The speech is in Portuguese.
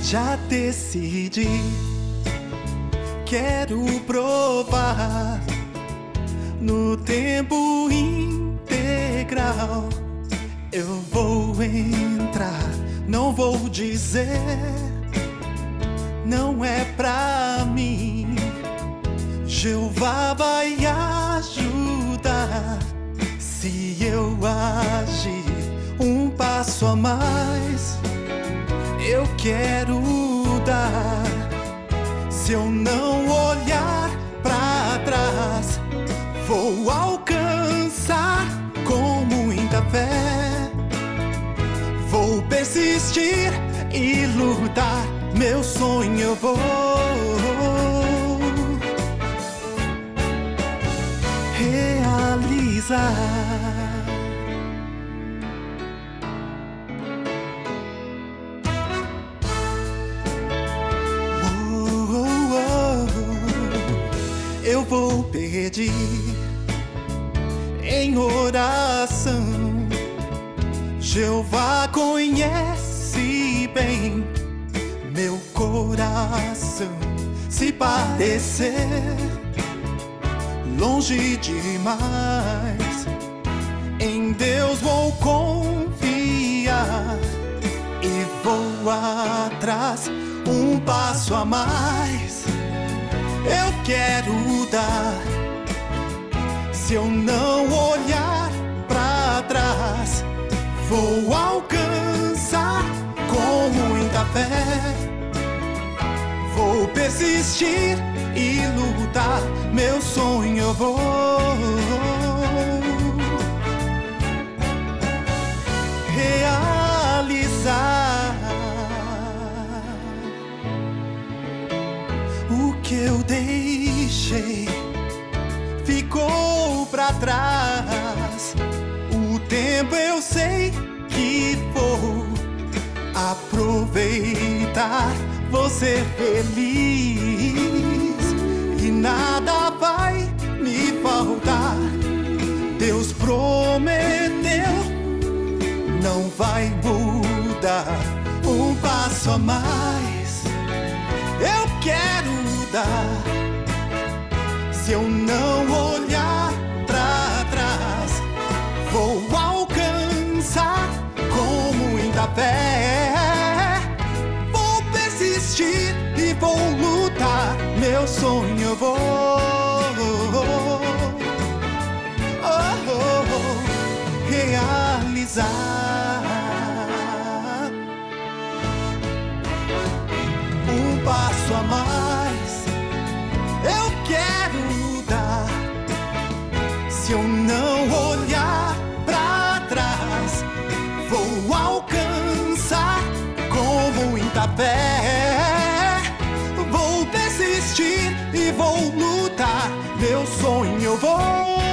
Já decidi, quero provar no tempo integral. Eu vou entrar, não vou dizer, não é pra mim. Jeová vai ajudar se eu agir um passo a mais. Eu quero dar, se eu não olhar pra trás, vou alcançar com muita fé. Vou persistir e lutar, meu sonho eu vou realizar. Eu vou pedir em oração. Jeová conhece bem meu coração. Se padecer longe demais, em Deus vou confiar e vou atrás, um passo a mais. Eu quero dar, se eu não olhar pra trás, vou alcançar com muita fé. Vou persistir e lutar, meu sonho eu vou realizar. O que eu deixei ficou pra trás. O tempo eu sei que vou aproveitar, vou ser feliz e nada vai me faltar. Deus prometeu, não vai mudar, um passo a mais. Eu quero dar, se eu não olhar pra trás, vou alcançar com muita fé. Vou persistir e vou lutar, meu sonho eu vou realizar. Um passo a mais eu quero dar, se eu não olhar pra trás, vou alcançar com muita fé. Vou persistir e vou lutar, meu sonho eu vou